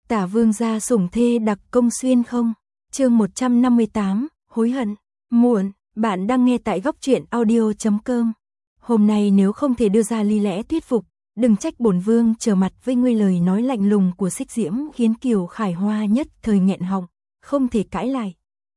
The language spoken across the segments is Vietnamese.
Tả vương gia sủng thê đặc công xuyên không? Chương 158, hối hận. Muộn, bạn đang nghe tại góc truyện audio.com. Hôm nay nếu không thể đưa ra lý lẽ thuyết phục, đừng trách bổn vương trở mặt với ngươi. Lời nói lạnh lùng của Xích Diễm khiến Kiều Khải Hoa nhất thời nghẹn họng, không thể cãi lại.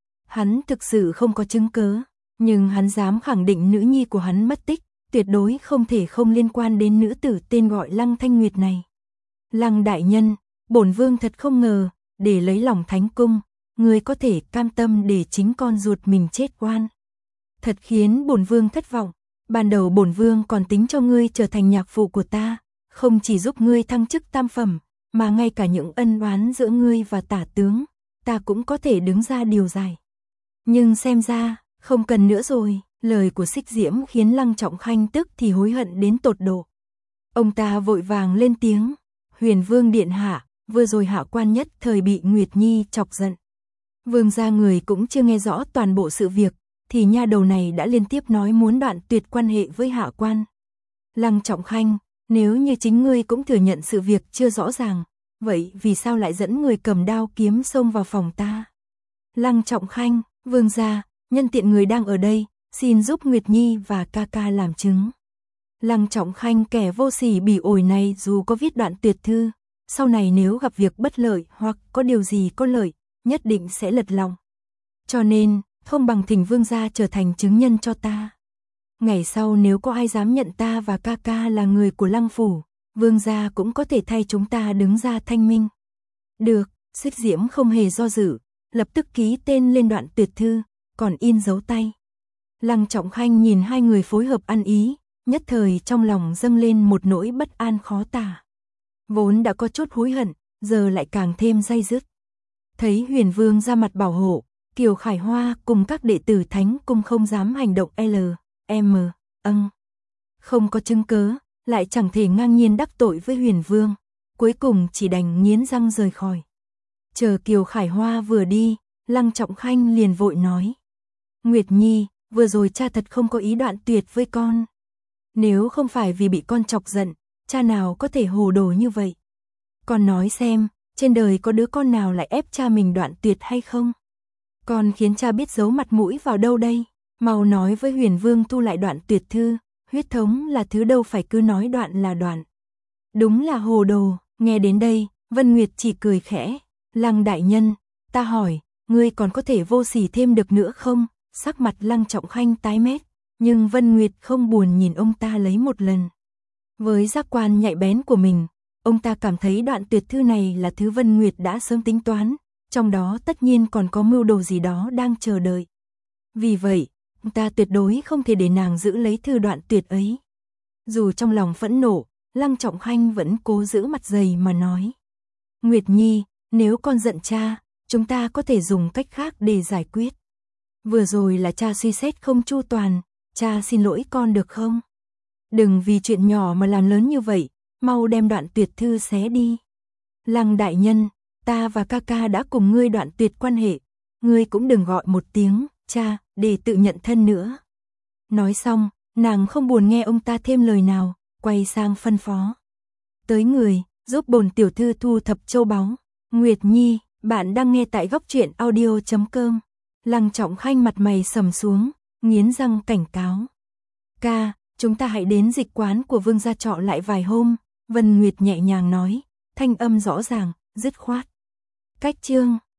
Hắn thực sự không có chứng cớ, nhưng hắn dám khẳng định nữ nhi của hắn mất tích, tuyệt đối không thể không liên quan đến nữ tử tên gọi Lăng Thanh Nguyệt này. Lăng đại nhân, bổn vương thật không ngờ, để lấy lòng thánh cung, ngươi có thể cam tâm để chính con ruột mình chết oan. Thật khiến bổn vương thất vọng, ban đầu bổn vương còn tính cho ngươi trở thành nhạc phụ của ta, không chỉ giúp ngươi thăng chức tam phẩm, mà ngay cả những ân oán giữa ngươi và tả tướng, ta cũng có thể đứng ra điều giải. Nhưng xem ra, không cần nữa rồi. Lời của Xích Diễm khiến Lăng Trọng Khanh tức thì hối hận đến tột độ. Ông ta vội vàng lên tiếng, Huyền Vương điện hạ, vừa rồi hạ quan nhất thời bị Nguyệt Nhi chọc giận. Vương gia người cũng chưa nghe rõ toàn bộ sự việc, thì nha đầu này đã liên tiếp nói muốn đoạn tuyệt quan hệ với hạ quan. Lăng Trọng Khanh, nếu như chính ngươi cũng thừa nhận sự việc chưa rõ ràng, vậy vì sao lại dẫn người cầm đao kiếm xông vào phòng ta? Lăng Trọng Khanh, vương gia, nhân tiện người đang ở đây, xin giúp Nguyệt Nhi và ca ca làm chứng. Lăng Trọng Khanh kẻ vô sỉ bỉ ổi này dù có viết đoạn tuyệt thư, sau này nếu gặp việc bất lợi hoặc có điều gì có lợi, nhất định sẽ lật lòng. Cho nên, không bằng thỉnh vương gia trở thành chứng nhân cho ta. Ngày sau nếu có ai dám nhận ta và ca ca là người của Lăng phủ, vương gia cũng có thể thay chúng ta đứng ra thanh minh. Được, Xích Diễm không hề do dự, lập tức ký tên lên đoạn tuyệt thư, còn in dấu tay. Lăng Trọng Khanh nhìn hai người phối hợp ăn ý, nhất thời trong lòng dâng lên một nỗi bất an khó tả. Vốn đã có chút hối hận, giờ lại càng thêm day dứt. Thấy Huyền Vương ra mặt bảo hộ, Kiều Khải Hoa cùng các đệ tử thánh cung không dám hành động không có chứng cớ, lại chẳng thể ngang nhiên đắc tội với Huyền Vương, cuối cùng chỉ đành nghiến răng rời khỏi. Chờ Kiều Khải Hoa vừa đi, Lăng Trọng Khanh liền vội nói, Nguyệt Nhi, vừa rồi cha thật không có ý đoạn tuyệt với con. Nếu không phải vì bị con chọc giận, cha nào có thể hồ đồ như vậy. Con nói xem, trên đời có đứa con nào lại ép cha mình đoạn tuyệt hay không? Con khiến cha biết giấu mặt mũi vào đâu đây? Mau nói với Huyền Vương thu lại đoạn tuyệt thư, huyết thống là thứ đâu phải cứ nói đoạn là đoạn. Đúng là hồ đồ. Nghe đến đây, Vân Nguyệt chỉ cười khẽ. Lăng đại nhân, ta hỏi, ngươi còn có thể vô sỉ thêm được nữa không? Sắc mặt Lăng Trọng Khanh tái mét, nhưng Vân Nguyệt không buồn nhìn ông ta lấy một lần. Với giác quan nhạy bén của mình, ông ta cảm thấy đoạn tuyệt thư này là thứ Vân Nguyệt đã sớm tính toán, trong đó tất nhiên còn có mưu đồ gì đó đang chờ đợi. Vì vậy, ông ta tuyệt đối không thể để nàng giữ lấy thư đoạn tuyệt ấy. Dù trong lòng phẫn nộ, Lăng Trọng Khanh vẫn cố giữ mặt dày mà nói. Nguyệt Nhi, nếu con giận cha, chúng ta có thể dùng cách khác để giải quyết. Vừa rồi là cha suy xét không chu toàn, cha xin lỗi con được không? Đừng vì chuyện nhỏ mà làm lớn như vậy, mau đem đoạn tuyệt thư xé đi. Lăng đại nhân, ta và ca ca đã cùng ngươi đoạn tuyệt quan hệ, ngươi cũng đừng gọi một tiếng cha để tự nhận thân nữa. Nói xong, nàng không buồn nghe ông ta thêm lời nào, quay sang phân phó. Tới người, giúp bổn tiểu thư thu thập châu báu. Nguyệt Nhi, bạn đang nghe tại góc truyện audio.com. Lăng Trọng Khanh mặt mày sầm xuống, nghiến răng cảnh cáo. Ca, chúng ta hãy đến dịch quán của vương gia trọ lại vài hôm, Vân Nguyệt nhẹ nhàng nói, thanh âm rõ ràng, dứt khoát. Cách chương